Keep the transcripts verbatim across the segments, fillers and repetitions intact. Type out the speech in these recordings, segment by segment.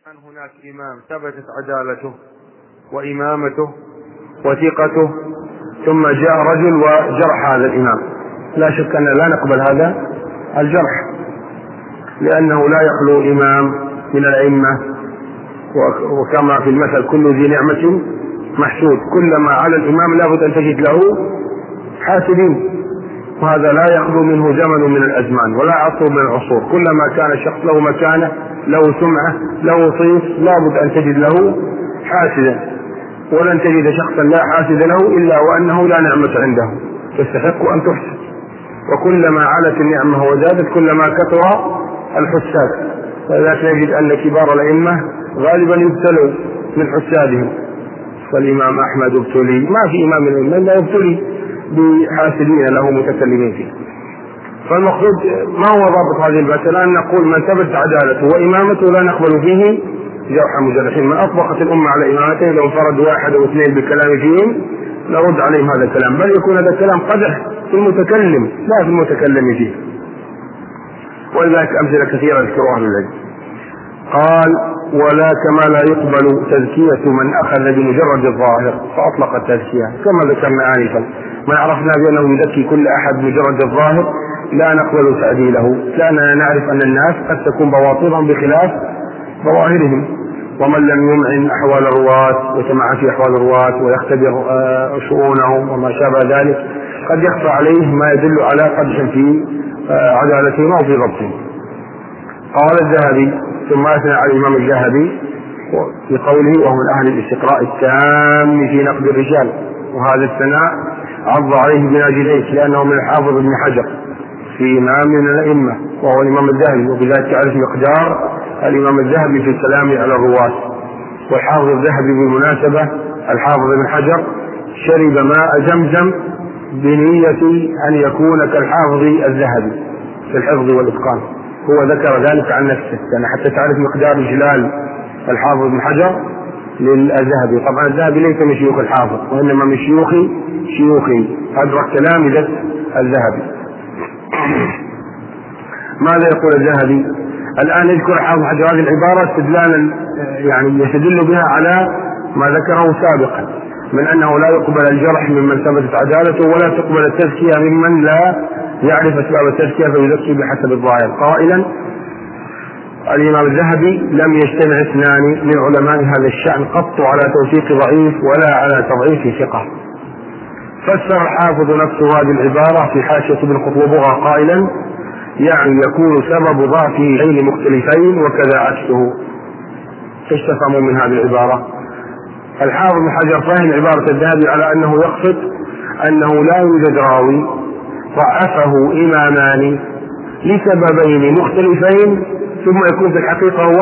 كان هناك إمام ثبتت عدالته وإمامته وثقته، ثم جاء رجل وجرح هذا الإمام، لا شك أن لا نقبل هذا الجرح، لأنه لا يخلو إمام من الأئمة، وكما في المثل كل ذي نعمة محسود، كلما على الإمام لابد أن تجد له حاسدين، وهذا لا يخلو منه زمن من الأزمان ولا عصر من العصور، كلما كان الشخص له مكانة له سمعة له صيت لابد أن تجد له حاسدا، ولن تجد شخصا لا حاسد له إلا وأنه لا نعمة عنده تستحق أن تحسد، وكلما علت النعمة وزادت كلما كثر الحساد، فلذلك نجد أن كبار الأئمة غالبا يبتلوا من حسادهم، فالإمام أحمد ابتلي، ما في إمام من الأئمة لا يبتلي بحاسدين له متكلمين فيه. فالمقصود ما هو ضابط هذه المسألة؟ أن نقول من ثبت عدالته وإمامته لا نقبل فيه جرح مجرحين، من أطبقت الأمة على إمامته لو انفرد واحد أو اثنين بالكلام فيهم نرد عليهم هذا الكلام، بل يكون هذا الكلام قدح في المتكلم لا في المتكلم فيه، ولذلك أمثلة كثيرة ذكرها للعلم. قال: ولا كما لا يقبل تزكية من أخذ بمجرد الظاهر فأطلق التزكية، كما ذكرنا آنفا، ما عرفنا بأنه يزكي كل أحد مجرد الظاهر لا نقبل تعديله، لأننا نعرف أن الناس قد تكون بواطنهم بخلاف ظواهرهم، ومن لم يمعن أحوال الرواة وسمع في أحوال الرواة ويختبر شؤونهم وما شابه ذلك قد يخفى عليه ما يدل على قدح في عدالتهم أو في ضبطهم. قال الذهبي ثم أثنى على الإمام الذهبي في قوله: وهو من أهل الاستقراء التام في نقد الرجال، وهذا الثناء عض عليه بناجليك لأنه من الحافظ ابن حجر في إمام من الأئمة وهو الإمام الذهبي، وبذلك تعرف مقدار الإمام الذهبي في الكلام على الرواة. والحافظ الذهبي بالمناسبة الحافظ ابن حجر شرب ماء زمزم بنية أن يكون كالحافظ الذهبي في الحفظ والإتقان، هو ذكر ذلك عن نفسه يعني حتى تعرف مقدار جلال الحافظ ابن حجر للذهبي. طبعا الذهبي ليس من شيوخ الحافظ وإنما من شيوخ شيوخي أدرك تلامذة الذهبي. ماذا يقول الذهبي؟ الآن يذكر حافظ حجر هذه العبارة استدلالا يعني يستدل بها على ما ذكره سابقا من أنه لا يقبل الجرح ممن ثبتت عدالته، ولا تقبل التزكية ممن لا يعرف أسباب التزكية فيزكي بحسب الظاهر، قائلا: الإمام الذهبي لم يجتمع اثنان من علماء هذا الشأن قط على توثيق ضعيف ولا على تضعيف ثقة. فسر الحافظ نفسه هذه العبارة في حاشية ابن قطلبغة قائلا: يعني يكون سبب ضعفه شيئين مختلفين وكذا عكسه. ايش تفهموا من هذه العبارة؟ الحافظ بن حجر فهم عبارة الذهبي على أنه يقصد أنه لا يوجد راوي ضعفه إمامان لسببين مختلفين ثم يكون في الحقيقة هو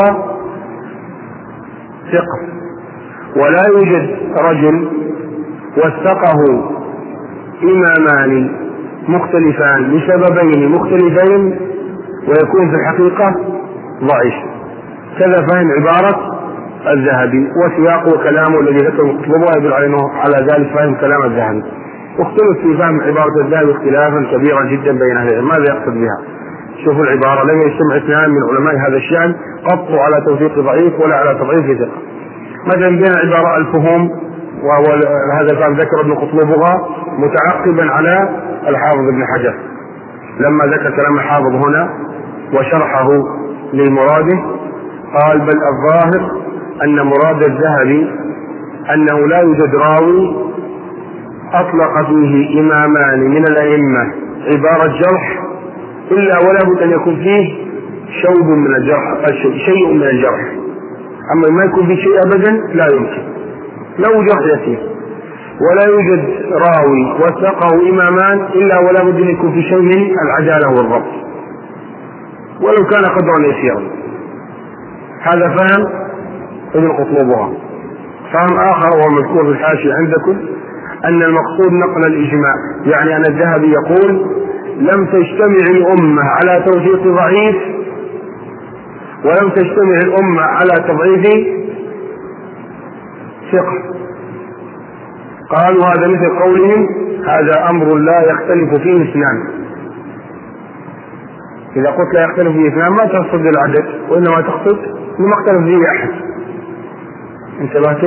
ثقة، ولا يوجد رجل وثقه إمامان مختلفان لسببين مختلفين ويكون في الحقيقة ضعيف. كذا فهم عبارة الذهبي، وسياق وكلامه الذي ذكره مطلوبه يدل على ذلك فهم كلام الذهبي. واختلف في فهم عبارة الذهبي اختلافا كبيرا جدا بين أهل العلم. ماذا يقصد بها؟ شوفوا العبارة: لم يجتمع اثنان من علماء هذا الشأن قط على توثيق ضعيف ولا على تضعيف ثقة. مثلا بين العبارة الفهوم، وهذا الفهم ذكر ابن قطلبغة متعقبا على الحافظ ابن حجر لما ذكر كلام الحافظ هنا وشرحه لمراده، قال: بل الظاهر أن مراد الذهبي أنه لا يوجد راوي أطلق فيه إمامان من الأئمة عبارة جرح إلا ولا بد أن يكون فيه شوب من الجرح، شيء من الجرح، أما ما يكون فيه شيء أبدا لا يمكن، لو جرح يسير. ولا يوجد راوي وثقه إمامان إلا ولا بد أن يكون فيه شيء من العدالة والضبط ولو كان قدرا يسيرا. هذا فهم ابن قطلبغة. فهم آخر وهو مذكور في الحاشية عندكم أن المقصود نقل الإجماع، يعني أن الذهبي يقول: لم تجتمع الأمة على توثيق ضعيف ولم تجتمع الأمة على تضعيف ثقة. قالوا هذا مثل قولهم: هذا أمر لا يختلف فيه اثنان. إذا قلت لا يختلف فيه اثنان ما تقصد العدد وإنما تقصد ما اختلف فيه أحد. انتبهتم؟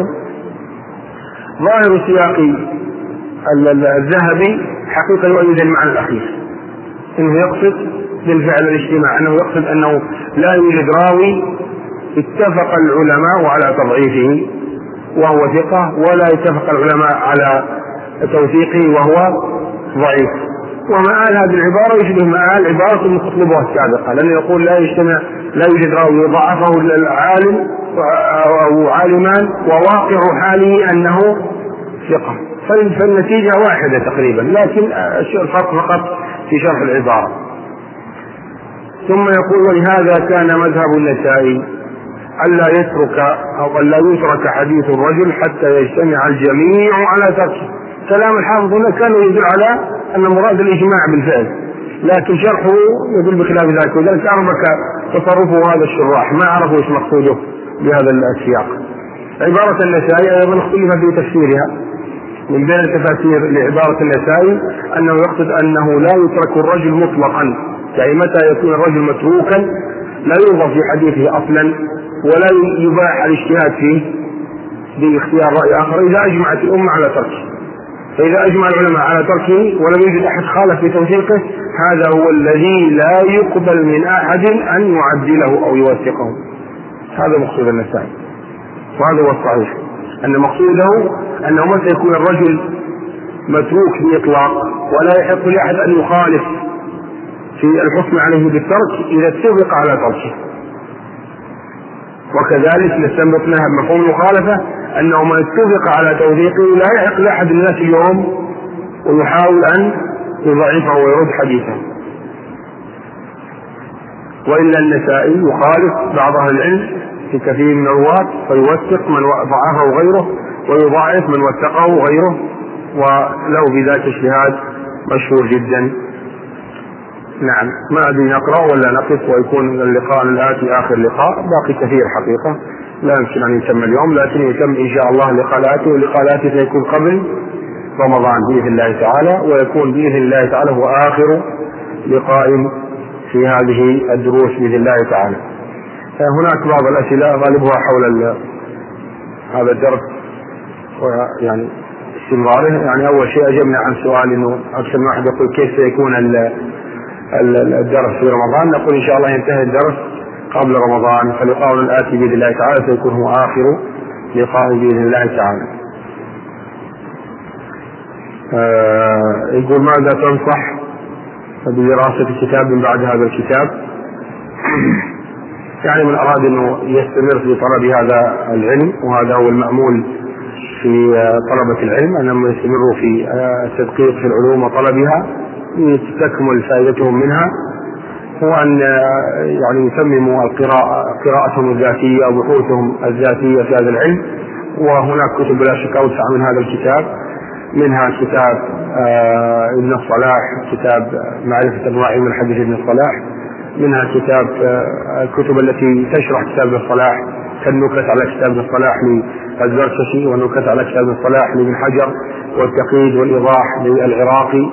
ظاهر سياق الذهبي حقيقة يؤيد المعنى الأخير، إنه يقصد بالفعل الاجتماع، أنه يقصد أنه لا يوجد راوي اتفق العلماء على تضعيفه وهو ثقة، ولا اتفق العلماء على توثيقه وهو ضعيف. ومآل هذه العبارة يشبه مآل عبارة المطلوبة السابقة، لأنه يقول لا يجتمع لا يوجد راوي ضعفه العالم أو عالمان وواقع حاله أنه ثقة، فالنتيجة واحدة تقريبا، لكن الفرق فقط في شرح العبارة. ثم يقول ولهذا كان مذهب النسائي ألا يترك أو ألا يترك حديث الرجل حتى يجتمع الجميع على تركه. كلام الحافظ هنا كان يدل على أن مراد الإجماع بالفعل، لكن شرحه يدل بخلاف ذلك، وذلك أربك تصرفه هذا الشراح ما عرفوا ايش مقصوده بهذا السياق. عبارة النسائي أيضا اختلف في تفسيرها. من بين التفاسير لعبارة النسائي أنه يقصد أنه لا يترك الرجل مطلقا، يعني متى يكون الرجل متروكا لا يوضع في حديثه أصلا ولا يباح الاجتهاد فيه باختيار رأي آخر إذا أجمعت الأمة على تركه. فإذا أجمع العلماء على تركه ولم يوجد أحد خالف في توثيقه، هذا هو الذي لا يقبل من أحد أن يعدله أو يوثقه. هذا مقصود النسائي، وهذا هو الصحيح، أن مقصوده أنه متى يكون الرجل متروك بإطلاق ولا يحق لأحد أن يخالف في الحكم عليه بالترك إذا اتفق على تركه. وكذلك نستنبط منها مفهوم المخالفة أنه من اتفق على توثيقه لا يحق لأحد الناس اليوم ويحاول أن يضعفه ويرد حديثه. وإلا النسائي يخالف بعض أهل العلم في كثير من الرواة فيوثق من ضعفه غيره ويضاعف من وثقه غيره، وله بذلك اجتهاد مشهور جدا. نعم، ما أدري نقرأ ولا نقف ويكون اللقاء الآتي آخر لقاء، باقي كثير حقيقة لا يمكن أن يتم اليوم، لكن يتم إن شاء الله اللقاء الآتي، واللقاء الآتي سيكون قبل رمضان بإذن الله تعالى، ويكون بإذن الله تعالى هو آخر لقاء في هذه الدروس بإذن الله تعالى. هناك بعض الأسئلة غالبها حول هذا الدرس ويعني استمراره. يعني أول شيء أجبنا عن سؤال إنه أكثر من واحد يقول كيف سيكون الدرس في رمضان، نقول إن شاء الله ينتهي الدرس قبل رمضان، فلقاؤنا الآتي بإذن الله تعالى سيكون هو آخر لقاء بإذن الله تعالى. آه يقول ماذا تنصح بدراسة كتاب من بعد هذا الكتاب؟ يعني من أراد أنه يستمر في طلب هذا العلم، وهذا هو المأمول في طلبة العلم أنهم يستمروا في التدقيق في العلوم وطلبها لتكمل فائدتهم منها، هو أن يعني يتمموا القراءة قراءتهم الذاتية أو بحوثهم الذاتية في هذا العلم. وهناك كتب لا شك أوسع من هذا الكتاب، منها كتاب ابن الصلاح، كتاب معرفة أنواع علم الحديث ابن الصلاح، منها كتاب الكتب التي تشرح كتاب ابن الصلاح كالنكت على كتاب ابن الصلاح للزركشي، والنكت على كتاب ابن الصلاح لابن حجر، والتقييد والإيضاح للعراقي،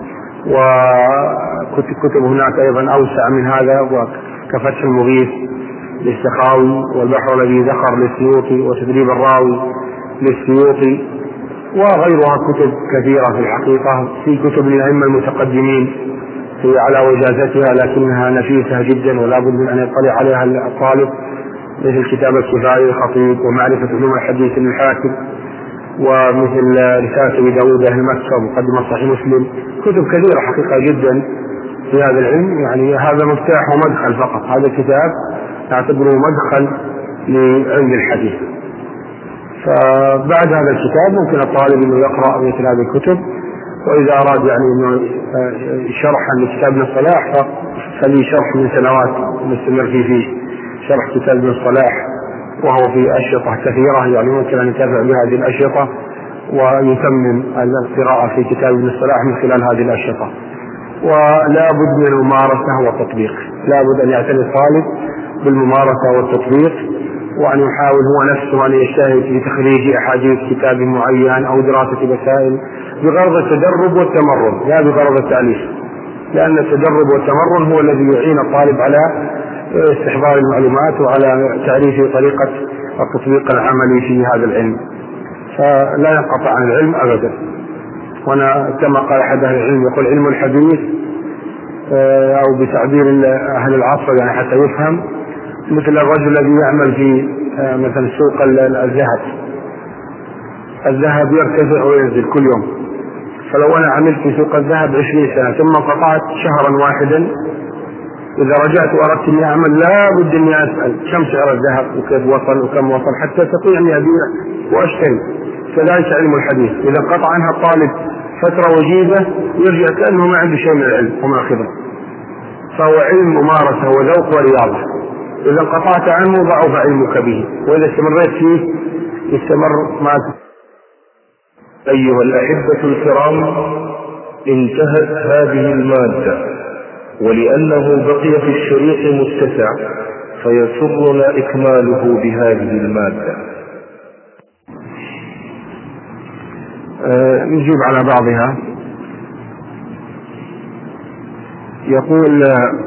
وكتب هناك أيضا أوسع من هذا كفتح المغيث للسخاوي، والبحر الذي ذكر للسيوطي، وتدريب الراوي للسيوطي، وغيرها كتب كثيرة في الحقيقة. في كتب للأئمة المتقدمين هي على وجازتها لكنها نفيسة جدا ولا بد من أن يطلع عليها الطالب، مثل كتاب الكفاية للخطيب، ومعرفة علوم الحديث للحاكم، ومثل رسالة أبي داود أهل مكة، ومقدمة صحيح مسلم. كتب كثيرة حقيقة جدا في هذا العلم، يعني هذا مفتاح ومدخل فقط. هذا الكتاب نعتبره مدخل لعلم الحديث. فبعد هذا الكتاب ممكن الطالب انه يقرأ مثل هذه الكتب، وإذا أراد يعني انه شرحا لكتاب ابن الصلاح فلي شرح من سنوات مستمر فيه في شرح كتاب ابن الصلاح، وهو في أشرطة كثيرة، يعني ممكن أن يتابع بهذه الأشرطة ويتمم القراءة في كتاب ابن الصلاح من خلال هذه الأشرطة. ولا بد من الممارسة والتطبيق، لا بد أن يعتني الطالب بالممارسة والتطبيق، وأن يحاول هو نفسه أن يجتهد في تخريج أحاديث كتاب معين أو دراسة مسائل بغرض التدرب والتمرن لا بغرض التأليف، لأن التدرب والتمرن هو الذي يعين الطالب على استحضار المعلومات وعلى تعريف طريقة التطبيق العملي في هذا العلم، فلا ينقطع عن العلم أبدا. وأنا كما قال أحد أهل العلم يقول علم الحديث أو بتعبير أهل العصر يعني حتى يفهم مثل الرجل الذي يعمل في مثلا سوق الذهب، الذهب يرتفع وينزل كل يوم، فلو أنا عملت في سوق الذهب عشرين سنة ثم قطعت شهرا واحدا، إذا رجعت وأردت أني أعمل لا بد أني أسأل كم سعر الذهب وكيف وصل وكم وصل حتى أستطيع أني أبيع وأشتري. كذلك علم الحديث إذا انقطع عنها الطالب فترة وجيزة يرجع كأنه ما عنده شيء من العلم وما خبرة، فهو علم ممارسة وذوق ورياضة. إذا انقطعت عنه ضعف علمك به، وإذا استمريت فيه يستمر ما. أيها الأحبة الكرام، انتهت هذه المادة، ولأنه بقي في الشريط متسع فيسرنا إكماله بهذه المادة. أه نجيب على بعضها. يقول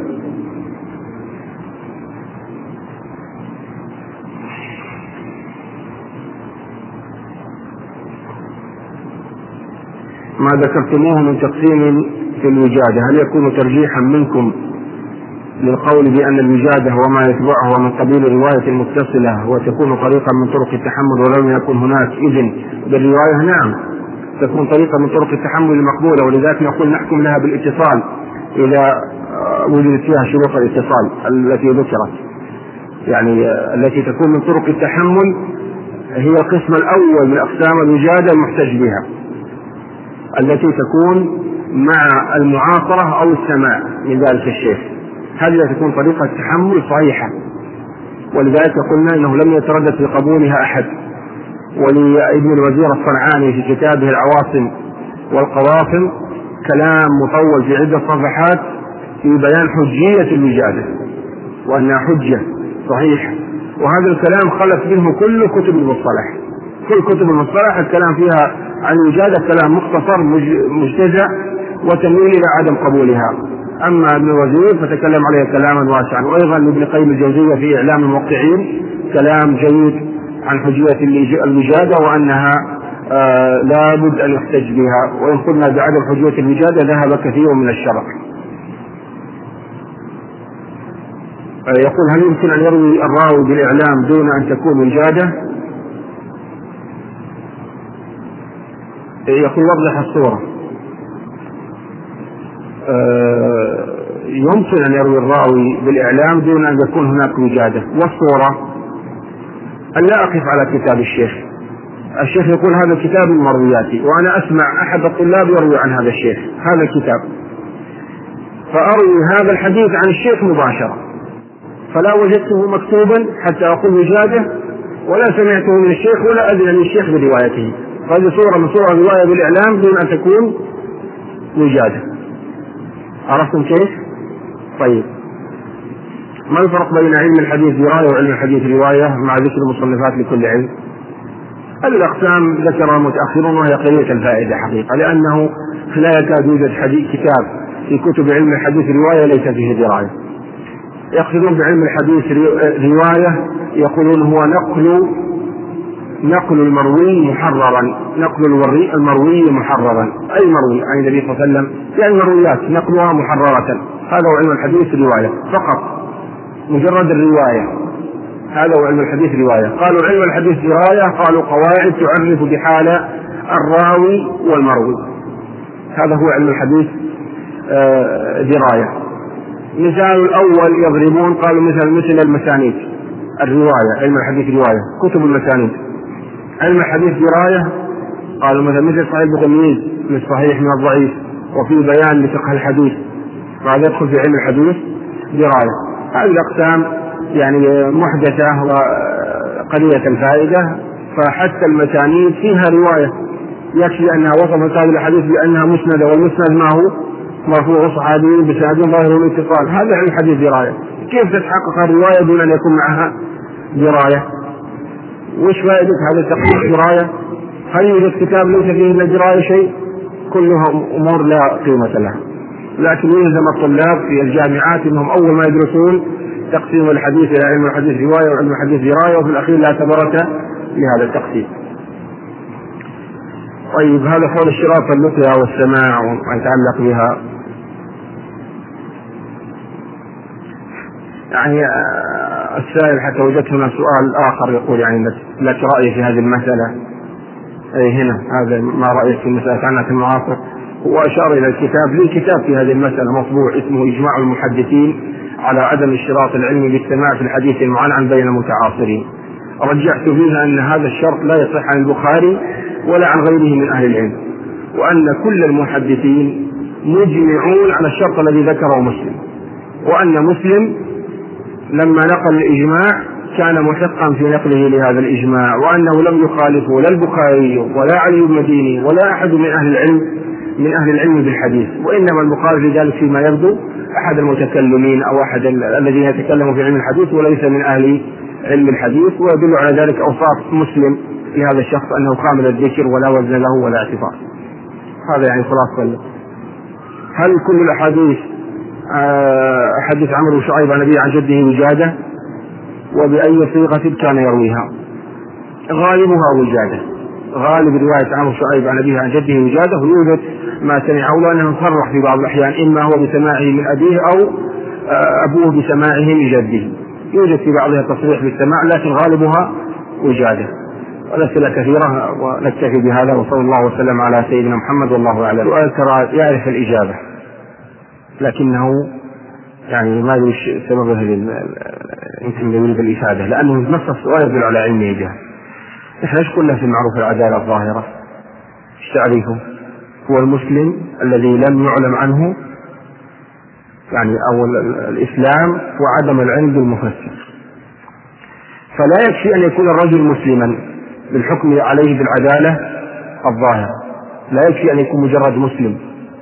ما ذكرتموه من تقسيم في الوجادة هل يكون ترجيحا منكم للقول بأن الوجادة وما يتبعه من قبيل الرواية المتصلة وتكون طريقا من طرق التحمل ولم يكن هناك إذن بالرواية؟ نعم، تكون طريقة من طرق التحمل المقبولة، ولذلك نقول نحكم لها بالاتصال إذا وجدت فيها شروط الاتصال التي ذكرت، يعني التي تكون من طرق التحمل هي القسم الأول من أقسام الوجادة المحتج بها، التي تكون مع المعاصرة أو السماع من ذلك الشيخ، هذه تكون طريقة تحمل صحيحة، ولذلك قلنا أنه لم يتردد في قبولها أحد. ولابن الوزير الصنعاني في كتابه العواصم والقوافم كلام مطول في عدة صفحات في بيان حجية الوجادة وأنها حجة صحيحة، وهذا الكلام خلف منه كل كتب المصطلح، كل كتب المصطلح الكلام فيها عن الوجادة كلام مختصر مجتزأ وتميل إلى عدم قبولها. أما ابن الوزير فتكلم عليه كلاما واسعا، وأيضا ابن قيم الجوزية في إعلام الموقعين كلام جيد عن حجية الوجادة وأنها آه لا بد أن يحتج بها، وإن قلنا بعدم حجية الوجادة ذهب كثير من الشرع. آه يقول هل يمكن أن يروي الراوي بالإعلام دون أن تكون وجادة؟ يقول وضح الصورة. آه يمكن أن يروي الراوي بالإعلام دون أن يكون هناك وجادة، والصورة أن لا أقف على كتاب الشيخ. الشيخ يقول هذا كتاب المرويات، وأنا أسمع أحد الطلاب يروي عن هذا الشيخ هذا الكتاب، فأروي هذا الحديث عن الشيخ مباشرة، فلا وجدته مكتوبا حتى أقول وجادة، ولا سمعته من الشيخ ولا أذن للشيخ بروايته. هذه صورة من صور الرواية بالإعلام دون أن تكون وجادة. عرفتم كيف؟ طيب، ما الفرق بين علم الحديث دراية وعلم الحديث رواية مع ذكر المصنفات لكل علم؟ هذه الأقسام ذكرها المتأخرون وهي قليلة الفائدة حقيقة، لأنه لا يكاد يوجد حديث كتاب في كتب علم الحديث رواية ليس فيه دراية. يقصدون بعلم الحديث رواية يقولون هو نقل نقل المروي محررا، نقل المروي محررا، أي مروي عن النبي صلى الله عليه وسلم، يعني المرويات نقلها محررة، هذا هو علم الحديث رواية فقط، مجرد الرواية، هذا هو علم الحديث رواية. قالوا علم الحديث دراية، قالوا قواعد تعرف بحال الراوي والمروي، هذا هو علم الحديث دراية. مثال الأول يضربون قالوا مثل مثل المسانيد الرواية، علم الحديث رواية كتب المسانيد. علم الحديث دراية قالوا مثل مثل صحيح التمييز من الصحيح من الضعيف، وفي بيان لفقه الحديث، وهذا يدخل في علم الحديث دراية. هذه الأقسام يعني محدثة وقليلة الفائدة، فحتى المسانيد فيها رواية، يكفي أنها وصفت هذه الحديث بأنها مسندة، والمسند ما هو مرفوع صحابي بسند ظاهر الاتصال، هذا علم الحديث دراية. كيف تتحقق الرواية دون أن يكون معها دراية؟ وش فائدة هذا التحقيق دراية؟ هل يوجد كتاب ليس فيه إلا دراية شيء؟ كلها أمور لا قيمة لها. لكن يلزم الطلاب في الجامعات أنهم أول ما يدرسون تقسيم الحديث إلى علم الحديث رواية وعلم الحديث دراية، وفي الأخير لا ثمرة لهذا التقسيم. طيب هذا حول اشتراط اللقيا والسماع وما يتعلق بها. يعني السائل حتى وجدت هنا سؤال آخر يقول يعني لك رأي في هذه المسألة، أي هنا هذا ما رأيك في مسألة عنة المعاصر؟ وأشار إلى الكتاب، لي كتاب في هذه المسألة مطبوع اسمه إجماع المحدثين على عدم اشتراط العلم بالسماع في الحديث المعنعن بين المتعاصرين. رجحت فيها أن هذا الشرط لا يصح عن البخاري ولا عن غيره من أهل العلم، وأن كل المحدثين مجمعون على الشرط الذي ذكره مسلم، وأن مسلم لما نقل الإجماع كان محقا في نقله لهذا الإجماع، وأنه لم يخالفه لا البخاري ولا علي بن المديني ولا أحد من أهل العلم من أهل العلم بالحديث، وإنما المخالف لذلك فيما يبدو أحد المتكلمين أو أحد الذين يتكلموا في علم الحديث وليس من أهل علم الحديث. ويدل على ذلك أوصاف مسلم لهذا الشخص أنه كامل الذكر ولا وزن له ولا اعتبار. هذا يعني خلاصة. هل كل الأحاديث حديث عمرو شعيب عن أبيه عن جده وجادة؟ وبأي صيغة كان يرويها؟ غالبها وجادة، غالب رواية عمرو شعيب عن أبيه عن جده وجادة، ويوجد ما سمعه لأنه صرح في بعض الأحيان إما هو بسماعه من أبيه أو أبوه بسماعه من جده، يوجد في بعضها تصريح بالسماع لكن غالبها وجادة. والأسئلة كثيرة ونكتفي بهذا، وصلى الله وسلم على سيدنا محمد والله أعلم. سؤال ترى يعرف الإجابة لكنه يعني ما يدري سببه يمكن يريد الإفادة، لأنه نص السؤال يدل على علم الإجابة. نحن ايش قلنا في المعروف العدالة الظاهرة؟ ايش تعريفه؟ هو المسلم الذي لم يعلم عنه يعني أو الإسلام وعدم العلم بالمفسر. فلا يكفي أن يكون الرجل مسلما بالحكم عليه بالعدالة الظاهرة، لا يكفي أن يكون مجرد مسلم،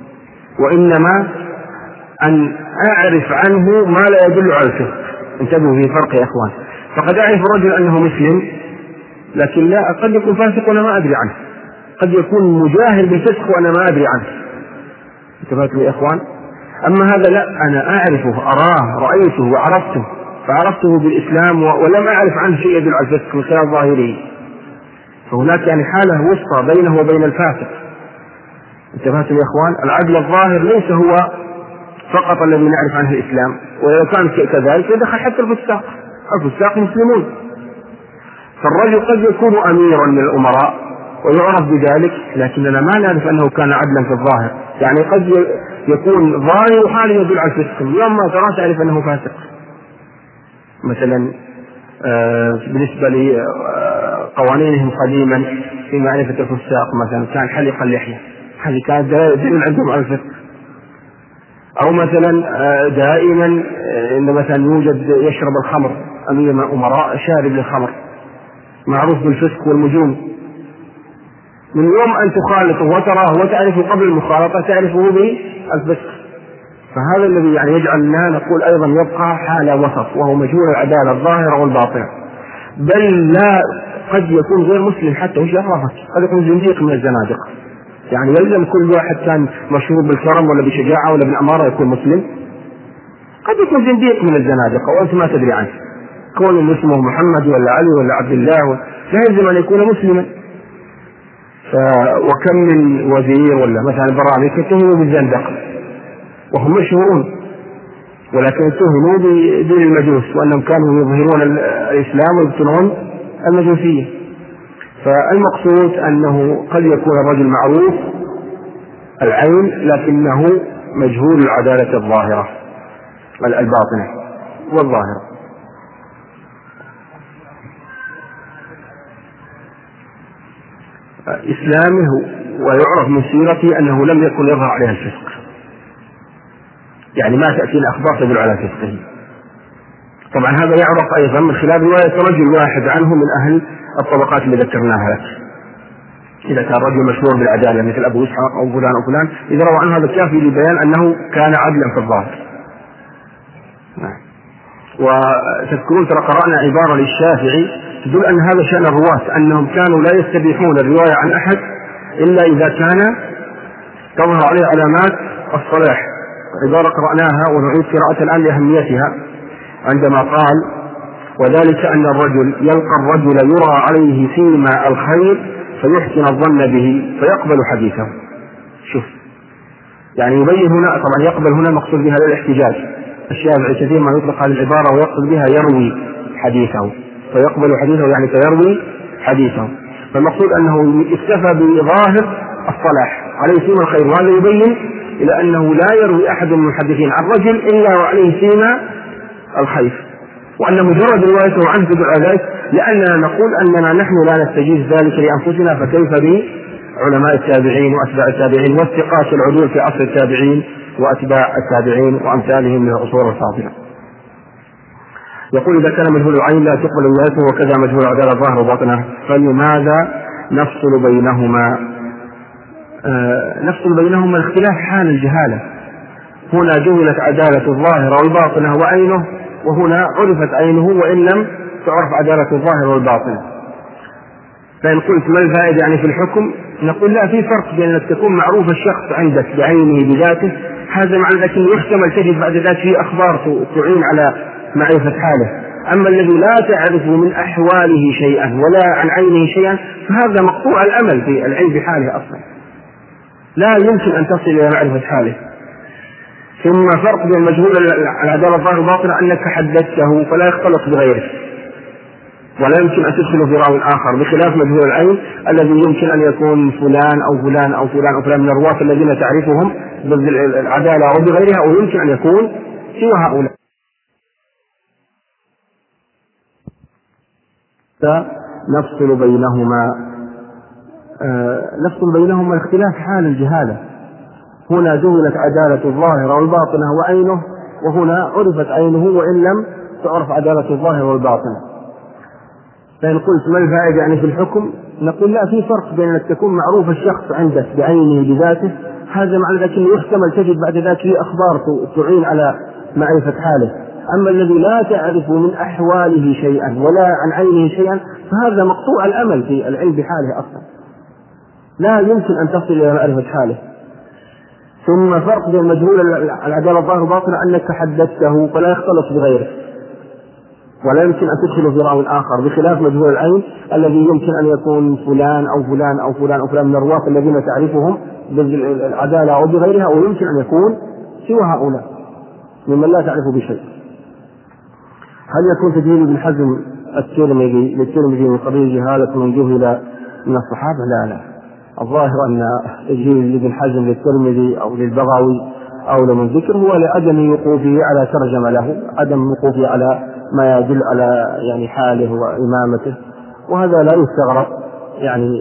وإنما أن أعرف عنه ما لا يدل على الفسق. انتبهوا في فرق يا إخوان، فقد أعرف الرجل أنه مسلم لكن لا قد يكون فاسق وأنا ما أدري عنه، قد يكون مجاهر بالفسق وأنا ما أدري عنه. انتبهتوا يا إخوان؟ أما هذا لا، أنا أعرفه، أراه، رأيته وعرفته، فعرفته بالإسلام ولم أعرف عنه شيء يدل على الفسق من خلال ظاهره، فهناك يعني حالة وسطى بينه وبين الفاسق. انتبهتوا يا إخوان؟ العدل الظاهر ليس هو فقط الذي نعرف عنه الإسلام، ولو كان كذلك يدخل حتى الفساق، الفساق مسلمون. فالرجل قد يكون أميرا من الأمراء ويعرف بذلك لكننا ما نعرف أنه كان عدلا في الظاهر، يعني قد يكون ظاهر حاله يدل على الفسق، اليوم ما ترى تعرف أنه فاسق. مثلا بالنسبة لقوانينهم قديما في معرفة الفساق مثلا كان حلق اللحية، هذه كانت دليل عندهم على الفسق. أو مثلا دائما إن مثلا يوجد يشرب الخمر أمير من الأمراء شارب للخمر معروف بالفسق والمجون، من يوم أن تخالطه وتراه وتعرفه قبل المخالطة تعرفه بالفسق. فهذا الذي يعني يجعلنا نقول أيضا يبقى حالة وسط، وهو مجهول العدالة الظاهرة والباطنة، بل لا قد يكون غير مسلم حتى وش يعرفك، قد يكون زنديق من الزنادقة. يعني يلزم كل واحد كان مشهور بالكرم ولا بشجاعة ولا بالأمارة يكون مسلم؟ قد يكون زنديق من الزنادقة وأنت ما تدري عنه، كون اسمه محمد ولا علي ولا عبد الله لا يلزم أن يكون مسلما. ف... وكم من وزير ولا مثلا برامج اتهموا بالزندقة وهم مشهورون، ولكن اتهموا بدين المجوس وأنهم كانوا يظهرون الإسلام ويبطنون المجوسية. فالمقصود أنه قد يكون الرجل معروف العين لكنه مجهول العدالة الظاهرة الباطنة والظاهرة. إسلامه ويعرف من سيرته أنه لم يكن يظهر عليها الفسق، يعني ما تأتينا أخبار تدل على فسقه. طبعا هذا يعرف أيضا من خلال رواية رجل واحد عنه من أهل الطبقات اللي ذكرناها لك. إذا كان رجل مشهور بالعدالة مثل أبو إسحاق أو فلان أو فلان، إذا روى عنه هذا كافي لبيان أنه كان عدلا في الظاهر. نعم. وتذكرون ترى قرأنا عبارة للشافعي تدل أن هذا شأن الرواة، أنهم كانوا لا يستبيحون الرواية عن أحد إلا إذا كان تظهر عليه علامات الصلاح. عبارة قرأناها ونعيد قراءة الآن لأهميتها. عندما قال: وذلك أن الرجل يلقى الرجل يرى عليه فيما الخير فيحسن الظن به فيقبل حديثه. شوف، يعني يبين هنا، طبعا يقبل هنا مقصود بها للاحتجاج. الشافعي كثير ما يطلق هذه العبارة ويقصد بها يروي حديثه، فيقبل حديثه يعني فيروي حديثه. فالمقصود أنه اكتفى بظاهر الصلاح عليه فيما الخير، وهذا يبين إلى أنه لا يروي أحد من المحدثين عن رجل إلا وعليه فيما الخير، وأن مجرد روايته عنه تدل على ذلك، لأننا نقول أننا نحن لا نستجيز ذلك لأنفسنا، فكيف بعلماء التابعين وأتباع التابعين والثقات العدول في عصر التابعين وأتباع التابعين وأمثالهم من العصور الفاضلة. يقول: إذا كان مجهول العين لا تقبل روايته، وكذا مجهول العدالة الظاهر وباطنه، فلماذا نفصل بينهما؟ آه نفصل بينهما الاختلاف حال الجهالة. هنا جهلت عدالة الظاهر والباطنة وعينه، وهنا عرفت عينه وإن لم تعرف عدالة الظاهر والباطنة. فإن قلت ما الفائدة يعني في الحكم؟ نقول: لا، في فرق بين أن تكون معروف الشخص عندك بعينه بذاته، هذا معنى لكن يحتمل تجد بعد ذلك في أخبار تعين على معرفة حاله. أما الذي لا تعرف من أحواله شيئا ولا عن عينه شيئا فهذا مقطوع الأمل في العلم بحاله أصلا، لا يمكن أن تصل إلى معرفة حاله. ثم فرق بين مجهول العدالة الظاهر والباطنة أنك حدثته فلا يختلط بغيره، ولا يمكن أن تدخله في راوي آخر، بخلاف مجهول العين الذي يمكن أن يكون فلان أو فلان أو فلان أو فلان من الرواة الذين تعرفهم بالعدالة أو بغيرها، أو يمكن أن يكون سوى هؤلاء. نفصل بينهما آه نفصل بينهما اختلاف حال الجهالة. هنا جهلت عدالة الظاهر والباطنة وعينه، وهنا عرفت عينه وإن لم تعرف عدالة الظاهر والباطنة. فإن قلت ما الفائدة يعني في الحكم؟ نقول: لا، في فرق بين أن تكون معروف الشخص عندك بعينه بذاته، هذا معنى لكن يحتمل تجد بعد ذلك في أخبار تعين على معرفة حاله. أما الذي لا تعرف من أحواله شيئا ولا عن عينه شيئا فهذا مقطوع الأمل في العلم بحاله أصلا، لا يمكن أن تصل إلى معرفة حاله. ثم فرق بين مجهول العدالة الظاهر والباطنة أنك حدثته فلا يختلط بغيره، ولا يمكن أن تدخله في راوي آخر، بخلاف مجهول العين الذي يمكن أن يكون فلان أو فلان أو فلان أو فلان من الرواة الذين تعرفهم بالعدالة أو بغيرها، أو يمكن أن يكون سوى هؤلاء ممن لا تعرف بشيء. هل يكون تدليل ابن حزم الترمذي للترمذي من قبيل جهالة من جهل من الصحابة؟ لا لا، الظاهر أن تجهيل ابن حزم للترمذي أو للبغوي أو لمن ذكر هو لعدم وقوفه على ترجمة له، عدم وقوفه على ما يدل على يعني حاله وإمامته، وهذا لا يستغرب، يعني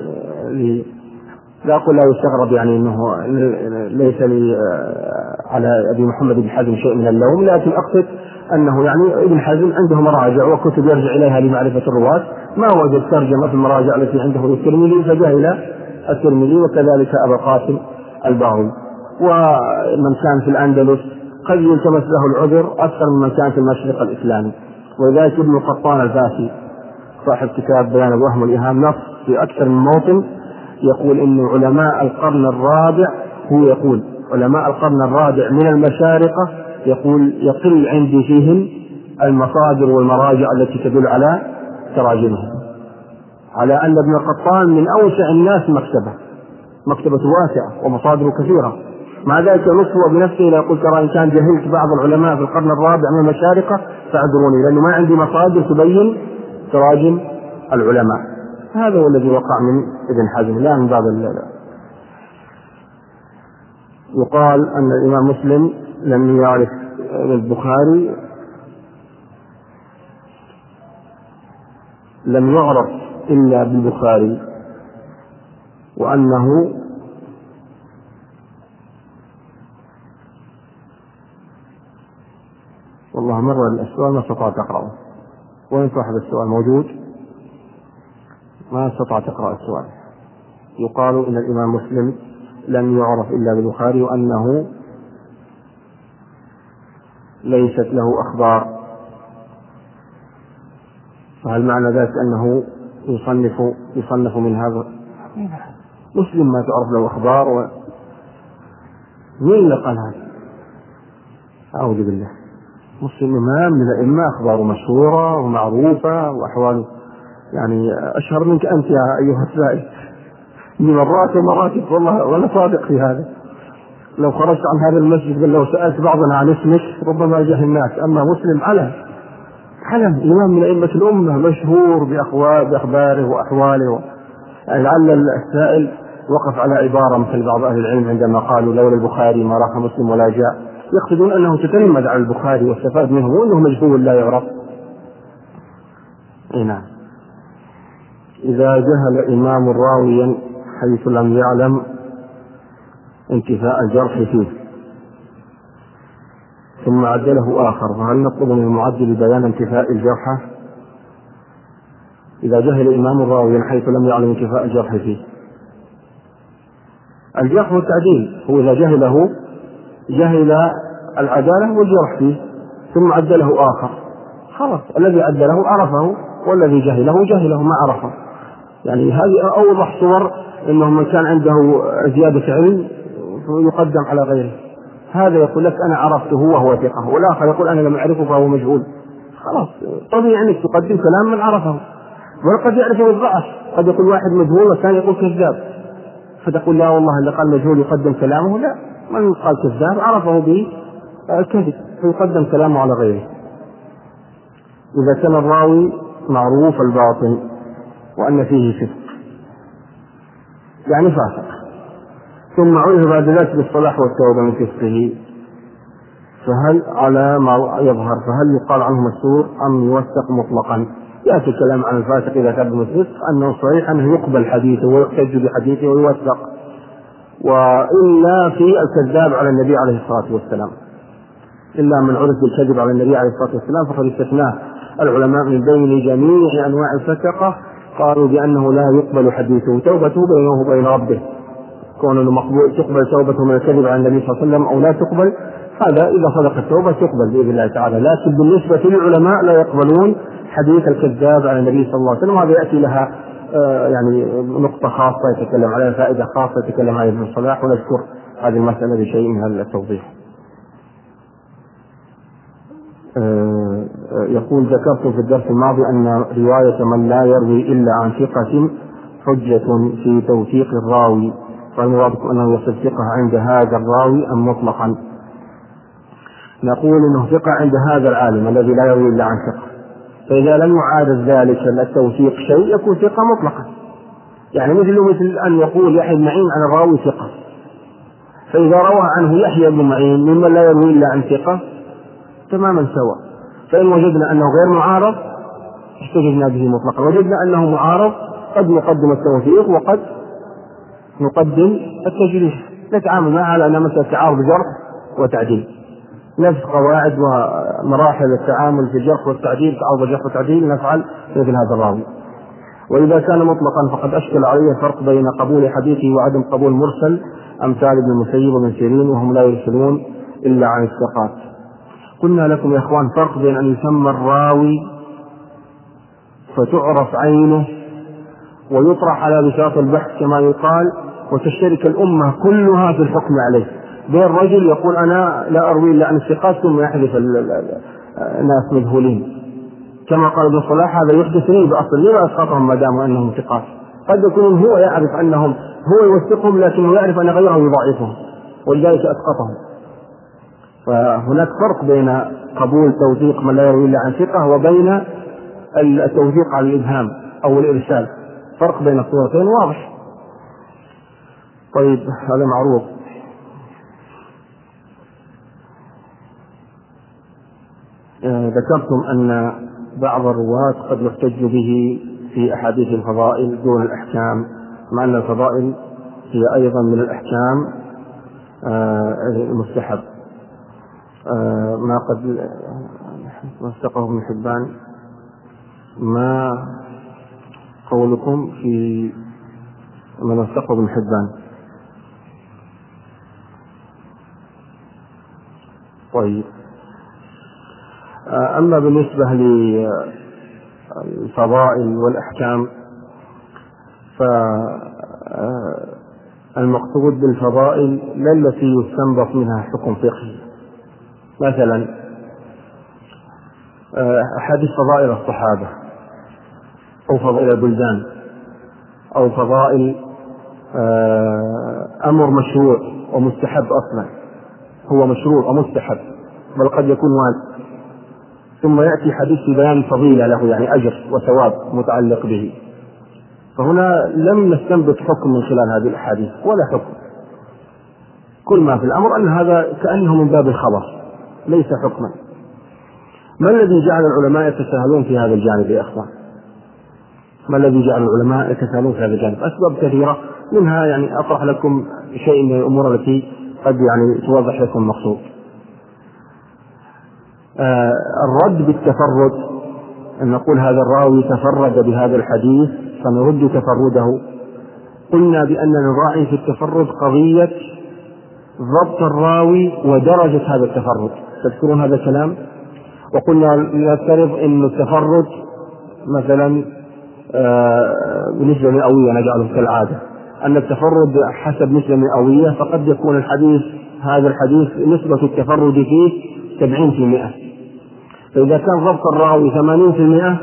لا أقول لا يستغرب يعني أنه ليس لي على أبي محمد بن حزم شيء من اللوم، لكن أقصد أنه يعني ابن حزم عنده مراجع وكتب يرجع إليها لمعرفة الرواة، ما وجد ترجمة في المراجع التي عنده للترمذي فجهل الترمذي، وكذلك أبا قاسم البغوي. ومن كان في الأندلس قد يلتمس له العذر أكثر ممن كان في المشرق الإسلامي، ولذلك ابن قطان الفاسي صاحب كتاب بيان الوهم والإيهام نص في أكثر من موطن يقول إن علماء القرن الرابع هو يقول علماء القرن الرابع من المشارقة يقول يقل عندي فيهم المصادر والمراجع التي تدل على تراجمهم، على أن ابن قطان من أوسع الناس مكتبة مكتبة واسعة ومصادر كثيرة، مع ذلك نصف بنفسه لا يقول ترى إن كان جهلت بعض العلماء في القرن الرابع من المشارقة فاعذروني لأنه ما عندي مصادر تبين تراجم العلماء. هذا هو الذي وقع من ابن حزم، لا من باب الله. يقال أن الإمام مسلم لم يعرف البخاري لم يعرف إلا بالبخاري، وأنه والله مرة السؤال ما استطعت أقرأه، وين صاحب السؤال موجود؟ ما استطعت أقرأ السؤال. يقال إن الإمام مسلم لم يعرف إلا بالبخاري وأنه ليست له أخبار، فهل معنى ذلك أنه يصنف يصنف من هذا مسلم ما تعرف له أخبار و... مين اللي قال هذا؟ أعوذ بالله. مسلم إمام من الأئمة، أخباره مشهورة ومعروفة وأحواله يعني أشهر منك أنت يا أيها السائل من مرات ومراتب، والله وأنا صادق في هذا. لو خرجت عن هذا المسجد بل لو سألت بعضنا عن اسمك ربما جه الناس. أما مسلم علم علم إمام من أئمة الأمة مشهور بأخباره وأحواله و... يعني لعل السائل وقف على عبارة مثل بعض أهل العلم عندما قالوا لولا البخاري ما راح مسلم ولا جاء، يقصدون أنه تتلمذ على البخاري واستفاد منه وأنه مجهول لا يعرف. نعم. إذا جهل إمام راويا حيث لم يعلم انتفاء الجرح فيه ثم عدله آخر، فهل نطلب من المعدل بيان انتفاء الجرح؟ إذا جهل إمام راويا حيث لم يعلم انتفاء الجرح فيه، الجرح والتعديل هو إذا جهله جهل العدالة والجرح فيه ثم عدله آخر، خلاص الذي عدله عرفه والذي جهله جهله ما عرفه. يعني هذه أوضح صور إنه من كان عنده زيادة علم يقدم على غيره. هذا يقول لك أنا عرفته وهو ثقة، والآخر يقول أنا لم أعرفه فهو مجهول. خلاص طبيعي أنك تقدم كلام من عرفه، وقد يعرفه بالضعف. قد يقول واحد مجهول والثاني يقول كذاب، فتقول لا والله اللي قال مجهول يقدم كلامه، لا، من قال كذاب عرفه بالكذب فيقدم كلامه على غيره. إذا كان الراوي معروف الباطن وأن فيه فسق يعني فاسق ثم عرف بعد ذلك بالصلاح والتوبة من فسقه، فهل على ما يظهر فهل يقال عنه مستور أم يوثق مطلقا؟ يأتي الكلام عن الفاسق إذا كان بالفسق أنه صحيح أنه يقبل حديثه ويحتج بحديثه ويوثق، وإلا في الكذاب على النبي عليه الصلاة والسلام، إلا من عرف بالكذب على النبي عليه الصلاة والسلام فقد استثناه العلماء من بين جميع أنواع الفسقة، قالوا بأنه لا يقبل حديثه، توبته بينه وبين ربه، كونه مقبول تقبل توبته من الكذب على النبي صلى الله عليه وسلم أو لا تقبل، هذا إذا صدق التوبة تقبل بإذن الله تعالى. لكن بالنسبة للعلماء لا يقبلون حديث الكذاب على النبي صلى الله عليه وسلم. هذا يأتي لها آه يعني نقطة خاصة يتكلم عليها، فائدة خاصة يتكلم عليها ابن الصلاح، ونذكر هذه المسألة بشيء من التوضيح. آه يقول ذكرت في الدرس الماضي أن رواية من لا يروي إلا عن ثقة حجة في توثيق الراوي، فالمرادكم أنه يصل ثقة عند هذا الراوي أم مطلقا؟ نقول أنه ثقة عند هذا العالم الذي لا يروي إلا عن ثقة، فإذا لم يعارض ذلك التوثيق شيء يكون ثقة مطلقا. يعني مثل مثل أن يقول يحيى بن معين عن الراوي ثقة، فإذا روى عنه يحيى بن معين ممن لا يروي إلا عن ثقة تماما سواء. فإن وجدنا أنه غير معارض احتججنا به مطلقا، وجدنا أنه معارض قد نقدم التوثيق وقد نقدم التجريح، نتعامل معها على أنها مسألة تعارض جرح وتعديل، نفس قواعد ومراحل التعامل في الجرح والتعديل، تعارض جرح وتعديل نفعل مثل هذا الراوي. وإذا كان مطلقا فقد أشكل عليه الفرق بين قبول حديثه وعدم قبول مرسل أمثال ابن المسيب وابن سيرين وهم لا يرسلون إلا عن الثقات. قلنا لكم يا إخوان فرق بين أن يسمى الراوي فتعرف عينه ويطرح على بساط البحث كما يقال وتشترك الأمة كلها في الحكم عليه، بين رجل يقول أنا لا أروي إلا عن الثقات ثم يحذف الناس مجهولين كما قال ابن الصلاح هذا يحدث لي بأصل لما أسقطهم ما داموا أنهم ثقات. قد يكون هو يعرف أنهم هو يوثقهم لكنه يعرف أن غيره يضعفهم ولذلك أسقطهم. فهناك فرق بين قبول توثيق من لا يروي إلا عن ثقة وبين التوثيق على الإبهام أو الإرسال، فرق بين الصورتين واضح. طيب هذا معروف. آه ذكرتم أن بعض الرواة قد يحتج به في أحاديث الفضائل دون الأحكام، مع أن الفضائل هي أيضا من الأحكام آه المستحب. آه ما قد وثقه ابن حبان، ما قولكم في من وثقه ابن حبان؟ طيب آه أما بالنسبة للفضائل والأحكام فالمقصود بالفضائل لا التي يستنبط منها حكم فقهي. مثلا أحاديث فضائل الصحابة أو فضائل البلدان أو فضائل أمر مشروع ومستحب، أصلا هو مشروع ومستحب بل قد يكون واجب، ثم يأتي حديث بيان فضيلة له يعني أجر وثواب متعلق به، فهنا لم نستنبط حكم من خلال هذه الأحاديث ولا حكم، كل ما في الأمر أن هذا كأنه من باب الخبر ليس حكما. ما الذي جعل العلماء يتساهلون في هذا الجانب يا أخوان؟ ما الذي جعل العلماء يتساهلون في هذا الجانب؟ أسباب كثيرة، منها يعني أطرح لكم شيء من الأمور التي قد يعني توضح لكم المقصود. آه الرد بالتفرد، أن نقول هذا الراوي تفرد بهذا الحديث فنرد تفرده. قلنا بأننا نراعي في التفرد قضية ضبط الراوي ودرجة هذا التفرد، تذكرون هذا الكلام؟ وقلنا نفترض أن التفرد مثلا بنسبة مئوية، نجعله كالعادة أن التفرد حسب نسبة مئوية، فقد يكون الحديث هذا الحديث نسبة التفرد فيه سبعين في المئة، فإذا كان ضبط الراوي ثمانين في المئة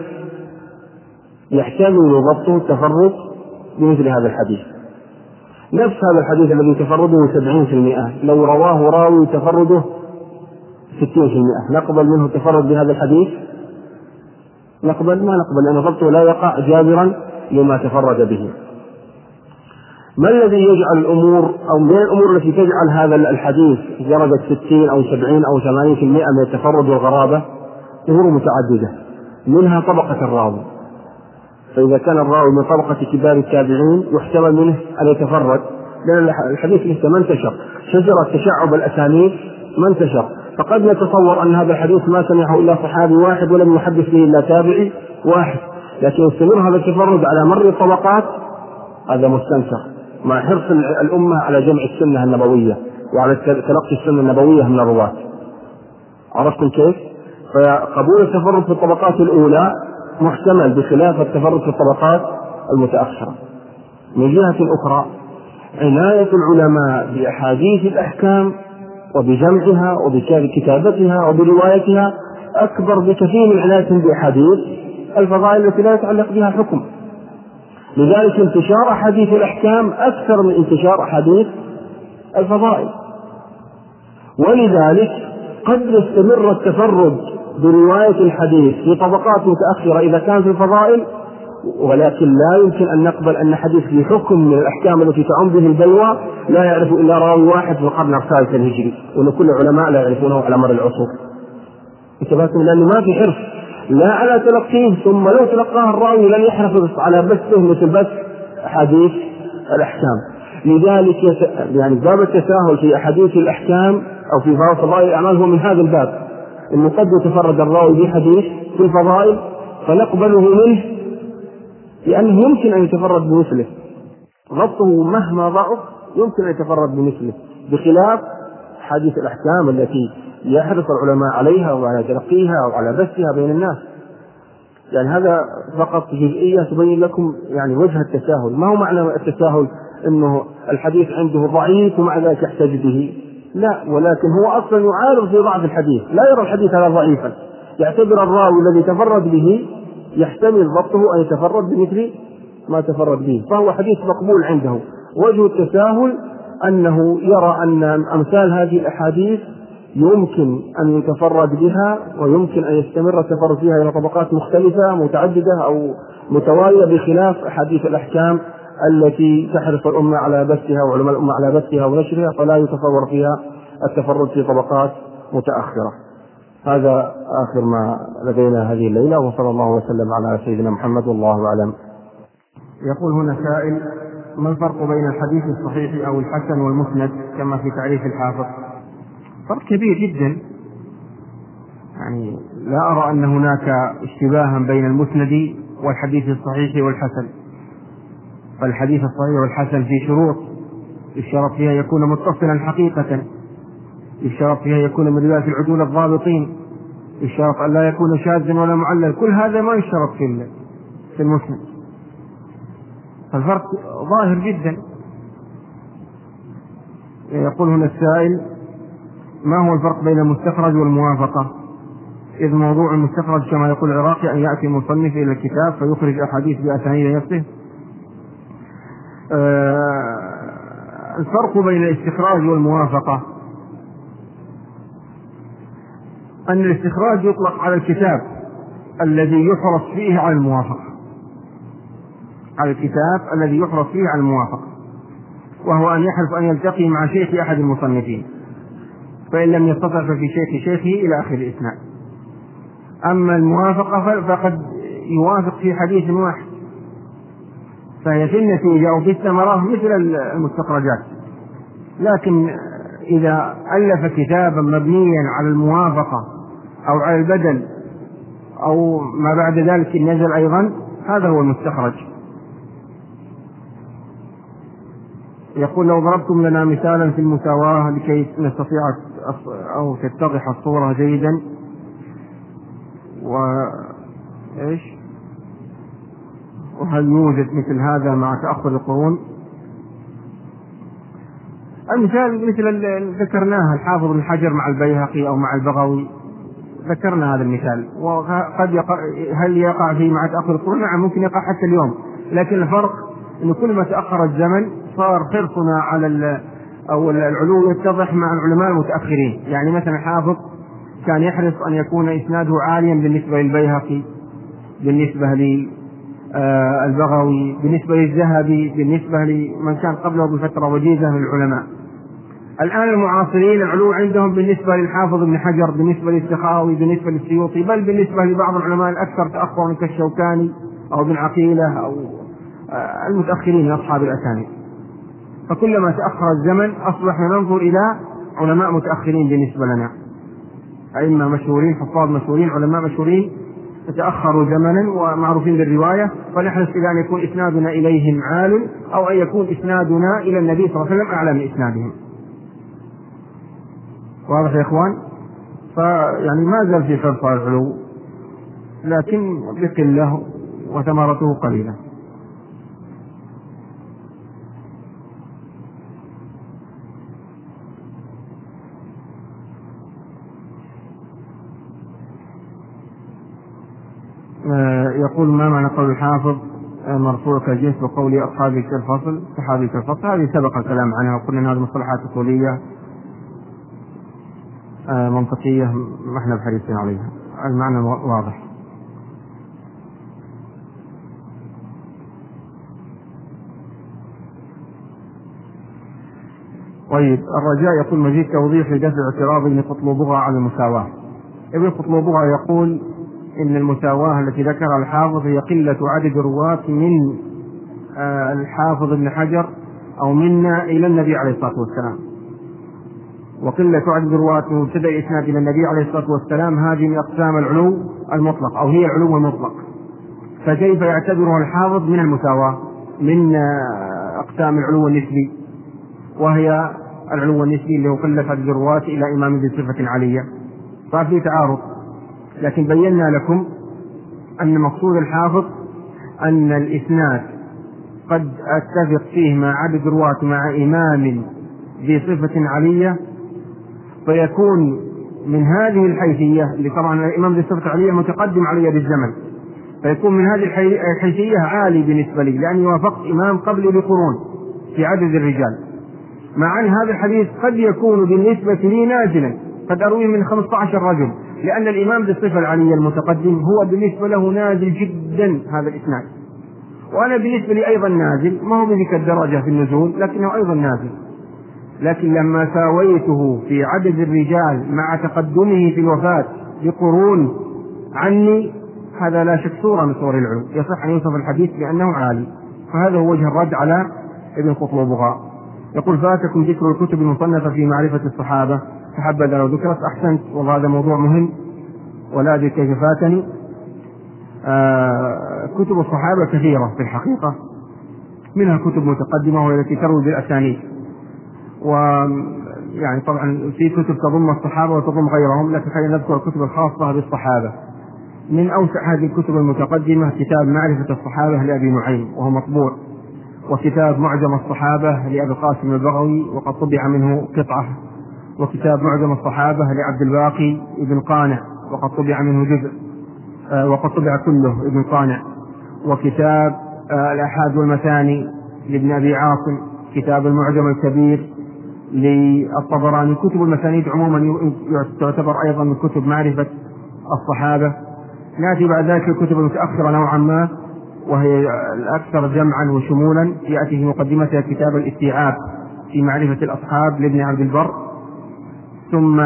يحتمل ضبطه التفرد بمثل هذا الحديث. نفس هذا الحديث الذي تفرده سبعين في المئة لو رواه راوي تفرده ستين في المئة نقبل منه التفرد بهذا الحديث؟ نقبل؟ ما نقبل، لأن ضبطه لا يقع جابرا لما تفرد به. ما الذي يجعل الأمور أو من الأمور التي تجعل هذا الحديث درجة ستين أو سبعين أو ثمانين في المئة من التفرد والغرابة؟ أمور متعددة، منها طبقة الراوي، فإذا كان الراوي من طبقة كبار التابعين يحتمل منه أن يتفرد، لأن الحديث لسه ما انتشر، شجرة تشعب الأسانيد ما انتشر، فقد نتصور أن هذا الحديث ما سمعه إلا صحابي واحد ولم يحدث به إلا تابعي واحد، لكن يستمر هذا التفرد على مر الطبقات، هذا مستنكر مع حرص الأمة على جمع السنة النبوية وعلى تلقي السنة النبوية من الرواة. عرفتم كيف؟ فقبول التفرد في الطبقات الأولى محتمل بخلاف التفرد في الطبقات المتأخرة. من جهة أخرى عناية العلماء بأحاديث الأحكام وبجمعها وبكتابتها وبروايتها أكبر بكثير من عناية بأحاديث الفضائل التي لا يتعلق بها حكم، لذلك انتشار أحاديث الأحكام أكثر من انتشار أحاديث الفضائل. ولذلك قد يستمر التفرد برواية الحديث في طبقات متأخرة إذا كان في الفضائل، ولكن لا يمكن أن نقبل أن حديث في حكم من الأحكام التي تعم به البلوى لا يعرف إلا راوي واحد في القرن الثالث الهجري، وأن كل العلماء لا يعرفونه على مر العصور، لأنه ما في حرص لا على تلقيه، ثم لو تلقاه الراوي لن يحرص على بثه مثل بث أحاديث الأحكام. لذلك يعني باب التساهل في أحاديث الأحكام أو في فضائل الأعمال هو من هذا الباب، إنه قد يتفرد الراوي بحديث في الفضائل فنقبله منه لأنه يمكن أن يتفرد بمثله، ضبطه مهما ضعف يمكن أن يتفرد بمثله، بخلاف حديث الأحكام التي يحرص العلماء عليها وعلى تلقيها وعلى بثها بين الناس. يعني هذا فقط جزئية تبين لكم يعني وجه التساهل. ما هو معنى التساهل أنه الحديث عنده ضعيف ومع ذلك يحتج به؟ لا، ولكن هو أصلا يعارض في ضعف الحديث، لا يرى الحديث هذا ضعيفا، يعتبر الراوي الذي تفرد به يحتمل ضبطه أن يتفرد بمثل ما تفرد به، فهو حديث مقبول عنده. وجه التساهل أنه يرى أن أمثال هذه الأحاديث يمكن أن يتفرد بها ويمكن أن يستمر التفرد فيها إلى طبقات مختلفة متعددة أو متوالية، بخلاف أحاديث الأحكام التي تحرص الأمة على بثها وعلماء الأمة على بثها ونشرها، فلا يتصور فيها التفرد في طبقات متأخرة. هذا آخر ما لدينا هذه الليلة، وصلى الله وسلم على سيدنا محمد والله أعلم. يقول هنا سائل: ما الفرق بين الحديث الصحيح أو الحسن والمسند كما في تعريف الحافظ؟ فرق كبير جدا، يعني لا أرى أن هناك اشتباها بين المسند والحديث الصحيح والحسن، فالحديث الصحيح والحسن في شروط يشترط فيها يكون متصلا حقيقة، يشترط فيها يكون من رواية العدول الضابطين، يشترط أن لا يكون شاذا ولا معلل، كل هذا ما يشترط في في المسند، فالفرق ظاهر جدا. يقول هنا السائل: ما هو الفرق بين المستخرج والموافقة؟ إذ موضوع المستخرج كما يقول العراقي أن يأتي المصنف إلى الكتاب فيخرج أحاديث بأسانيد نفسه. آه الفرق بين الاستخراج والموافقة أن الاستخراج يطلق على الكتاب الذي يحرص فيه على الموافقة، على الكتاب الذي يحرص فيه على الموافقة، وهو أن يحرص أن يلتقي مع شيخ أحد المصنفين، فإن لم يستطع ففي شيخ شيخه إلى آخر الإسناد. أما الموافقة فقد يوافق في حديث واحد، فهي في النتيجة أو في الثمرة مثل المستخرجات. لكن إذا ألف كتابا مبنيا على الموافقة أو على البدل أو ما بعد ذلك النزل أيضا، هذا هو المستخرج. يقول لو ضربتم لنا مثالا في المساواة لكي نستطيع أو تتضح الصورة جيدا. وإيش وهل يوجد مثل هذا مع تأخر القرون؟ المثال مثل اللي ذكرناها الحافظ بن حجر مع البيهقي أو مع البغوي، ذكرنا هذا المثال. وقد يقع هل يقع فيه مع تأخر القرون؟ نعم ممكن يقع حتى اليوم، لكن الفرق أن كل ما تأخر الزمن صار حرصنا على أو العلو يتضح مع العلماء المتأخرين. يعني مثلا الحافظ كان يحرص أن يكون إسناده عاليا بالنسبة للبيهقي، بالنسبة للبغوي، بالنسبة للذهبي، بالنسبة لمن كان قبله بفترة وجيزة من العلماء. الآن المعاصرين العلو عندهم بالنسبة للحافظ ابن حجر، بالنسبة للسخاوي، بالنسبة للسيوطي، بل بالنسبة لبعض العلماء الأكثر تأخرا كالشوكاني أو ابن عقيلة أو المتأخرين من أصحاب الأسانيد. فكلما تأخر الزمن أصبحنا ننظر إلى علماء متأخرين بالنسبة لنا، أئمة مشهورين، حفاظ مشهورين، علماء مشهورين تأخروا زمنا ومعروفين بالرواية، فنحرص إلى أن يكون إسنادنا إليهم عال، أو أن يكون إسنادنا إلى النبي صلى الله عليه وسلم أعلى من إسنادهم. واضح يا إخوان؟ فيعني ما زال في حرص على العلو، لكن بقلة وثمرته قليلة. يقول ما معنى قول الحافظ مرفوع كالجنس وقول أصحابي كالفصل صحابي كالفصل؟ هذه سبق الكلام عنها وقلنا أن هذه مصطلحات أصولية منطقية ما احنا بحريصين عليها، المعنى واضح. طيب الرجاء يقول مزيد توضيح لدفع اعتراض ابن قطلبغة على المساواة. ابن قطلبغة يقول إن المساواة التي ذكرها الحافظ هي قلة عدد الرواة من الحافظ ابن حجر أو منا إلى النبي عليه الصلاة والسلام، وقلة عدد الرواة من مبتدأ إسناد إلى النبي عليه الصلاة والسلام هذه من أقسام العلو المطلق أو هي العلو المطلق. فكيف يعتبرها الحافظ من المساواة من أقسام العلو النسبي، وهي العلو النسبي اللي هو قلة عدد الرواة إلى إمام ذي صفة علية؟ ففي تعارض، لكن بينا لكم أن مقصود الحافظ أن الإسناد قد أتفق فيه مع عدد الرواة مع إمام ذي صفة علية، فيكون من هذه الحيثية اللي طبعا الإمام ذي صفة علية متقدم علي بالزمن، فيكون من هذه الحيثية عالي بالنسبة لي لأني وافقت إمام قبلي بقرون في عدد الرجال، مع أن هذا الحديث قد يكون بالنسبة لي نازلا، قد أروي من خمسة عشر رجل، لأن الإمام ذي الصفة العلية المتقدم هو بالنسبة له نازل جدا هذا الإسناد، وأنا بالنسبة لي أيضا نازل، ما هو بذيك الدرجة في النزول لكنه أيضا نازل. لكن لما ساويته في عدد الرجال مع تقدمه في الوفاة بقرون عني، هذا لا شك صورة من صور العلو، يصح أن يوصف الحديث بأنه عالي. فهذا هو وجه الرد على ابن قطلبغة. يقول فاتكم ذكر الكتب المصنفة في معرفة الصحابة، فحبذا لو ذكرت أحسنت، وهذا موضوع مهم ولا أدري كيف فاتني. آه كتب الصحابة كثيرة في الحقيقة، منها كتب متقدمة وهي التي تروي بالأسانيد، ويعني طبعا في كتب تضم الصحابة وتضم غيرهم، لكن خلينا نذكر الكتب الخاصة بالصحابة. من أوسع هذه الكتب المتقدمة كتاب معرفة الصحابة لأبي نعيم وهو مطبوع، وكتاب معجم الصحابة لأبي القاسم البغوي وقد طبع منه قطعة، وكتاب معجم الصحابة لعبد الباقي ابن قانع وقد طبع منه جزء وقد طبع كله ابن قانع، وكتاب الآحاد والمثاني لابن أبي عاصم، كتاب المعجم الكبير للطبراني. كتب المسانيد عموما تعتبر أيضا من كتب معرفة الصحابة. نأتي بعد ذلك الكتب المتأخرة نوعا ما، وهي الأكثر جمعا وشمولا، يأتي في مقدمتها كتاب الاستيعاب في معرفة الأصحاب لابن عبد البر، ثم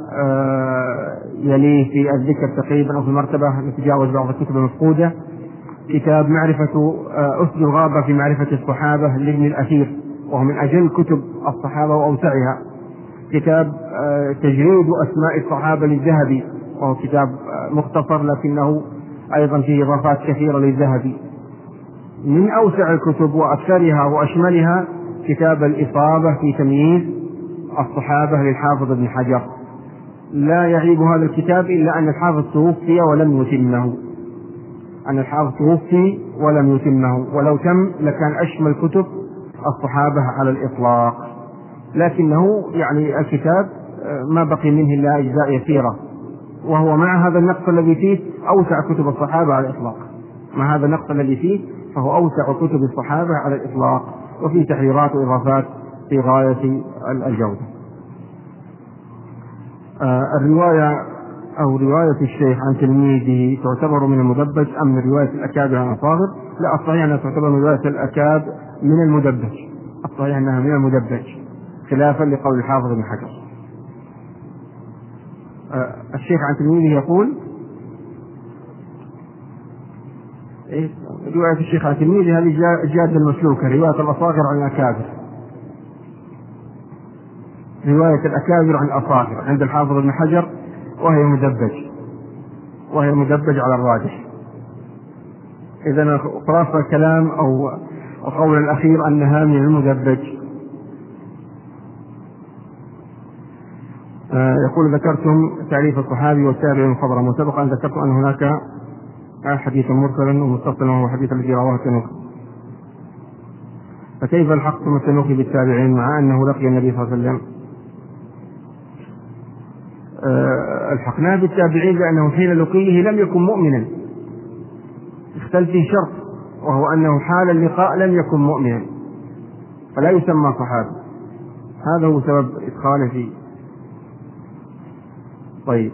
يليه في الذكر تقريبا أو في المرتبة نتجاوز بعض الكتب المفقودة كتاب معرفة أسد الغابة في معرفة الصحابة لابن الأثير، وهو من أجل كتب الصحابة وأوسعها. كتاب تجريد أسماء الصحابة للذهبي، وهو كتاب مختصر لكنه أيضا فيه إضافات كثيرة للذهبي. من أوسع الكتب وأكثرها وأشملها كتاب الإصابة في تمييز الصحابة للحافظ ابن حجر. لا يعيب هذا الكتاب إلا أن الحافظ توفي ولم يتمه، أن الحافظ توفي ولم يتمه، ولو تم لكان أشمل كتب الصحابة على الإطلاق، لكنه يعني الكتاب ما بقي منه إلا أجزاء يسيرة، وهو مع هذا النقص الذي فيه أوسع كتب الصحابة على الإطلاق. مع هذا النقص الذي فيه فهو أوسع كتب الصحابة على الإطلاق، وفيه تحريرات وإضافات في غاية الجودة. آه الرواية أو رواية الشيخ عن تلميذه تعتبر من المدبج أم من رواية الأكابر عن الصاغر؟ لا، الصحيح أنها تعتبر من رواية الأكابر من المدبج، الصحيح أنها من المدبج خلافا لقول الحافظ بن حجر. آه الشيخ عن تلميذه يقول إيه؟ رواية الشيخ عن تلميذه هذه جادة المسلوكة، رواية الأصاغر عن الأكابر، رواية الأكابر عن الأصاغر عند الحافظ بن حجر، وهي مدبج وهي مدبج على الراجح. إذن خلاصة الكلام أو القول الأخير أنها من المدبج. آه يقول ذكرتم تعريف الصحابي والتابعي من خبر مسبقا، أن ذكرت أن هناك حديث مرسلا ومتصلا وهو حديث الذي رواه التنوخي، فكيف الحق التنوخي بالتابعين مع أنه لقي النبي صلى الله عليه وسلم؟ أه الحقناه بالتابعين لأنه حين لقيه لم يكن مؤمنا، اختل فيه شرط وهو أنه حال اللقاء لم يكن مؤمنا فلا يسمى صحابي، هذا هو سبب إدخاله فيه. طيب،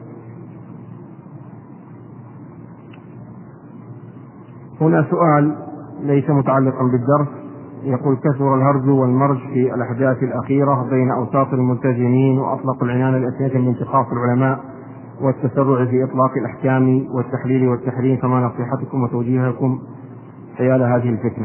هنا سؤال ليس متعلقا بالدرس، يقول كثر الهرج والمرج في الأحداث الأخيرة بين أوساط الملتزمين، وأطلقوا العنان الأساسية من انتقاص العلماء والتسرع في إطلاق الأحكام والتحليل والتحريم، فما نصيحتكم وتوجيهكم حيال هذه الفتنة؟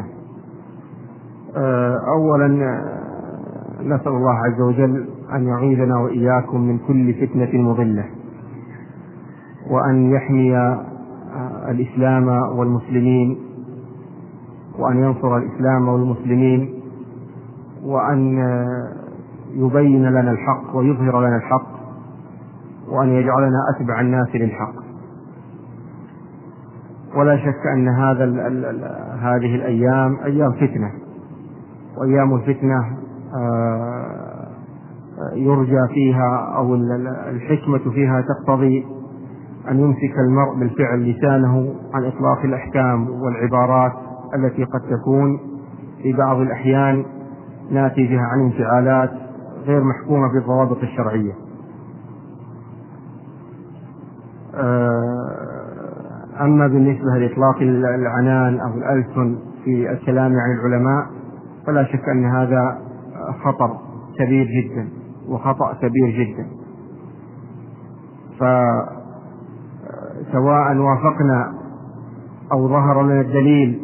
أولا نسأل الله عز وجل أن يعيذنا وإياكم من كل فتنة مضلة، وأن يحمي الإسلام والمسلمين، وأن ينصر الإسلام والمسلمين، وأن يبين لنا الحق ويظهر لنا الحق، وأن يجعلنا أتبع الناس للحق. ولا شك أن هذا ال ال ال هذه الأيام أيام فتنة، وأيام الفتنة يرجى فيها أو الحكمة فيها تقتضي أن يمسك المرء بالفعل لسانه عن إطلاق الأحكام والعبارات التي قد تكون في بعض الأحيان ناتجة عن انفعالات غير محكومة بالضوابط الشرعية. أما بالنسبة لإطلاق العنان أو الألسن في الكلام عن العلماء فلا شك أن هذا خطر كبير جدا وخطأ كبير جدا، فسواء وافقنا أو ظهر لنا الدليل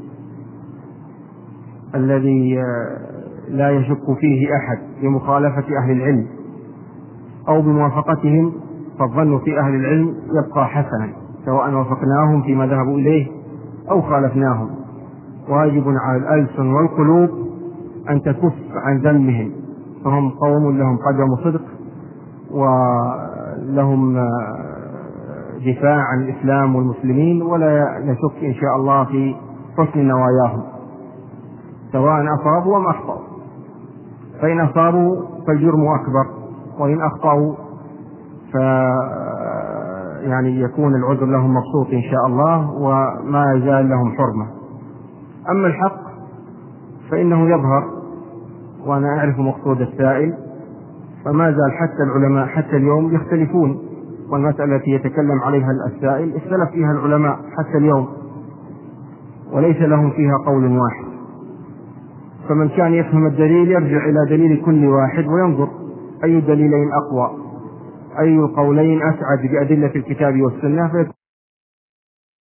الذي لا يشك فيه أحد بمخالفة أهل العلم أو بموافقتهم، فالظن في أهل العلم يبقى حسنا سواء وافقناهم فيما ذهبوا إليه أو خالفناهم. واجب على الألسن والقلوب أن تكف عن ذمهم، فهم قوم لهم قدم صدق ولهم دفاع عن الإسلام والمسلمين، ولا نشك إن شاء الله في حسن نواياهم سواء أصابوا وما أخطأوا. فإن أصابوا فالجرم أكبر، وإن أخطأوا يعني يكون العذر لهم مبسوط إن شاء الله وما يزال لهم حرمة. أما الحق فإنه يظهر، وأنا أعرف مقصود السائل، فما زال حتى العلماء حتى اليوم يختلفون، والمسألة التي يتكلم عليها السائل اختلف فيها العلماء حتى اليوم وليس لهم فيها قول واحد. فمن كان يفهم الدليل يرجع إلى دليل كل واحد وينظر أي دليلين أقوى، أي القولين أسعد بأدلة الكتاب والسنة،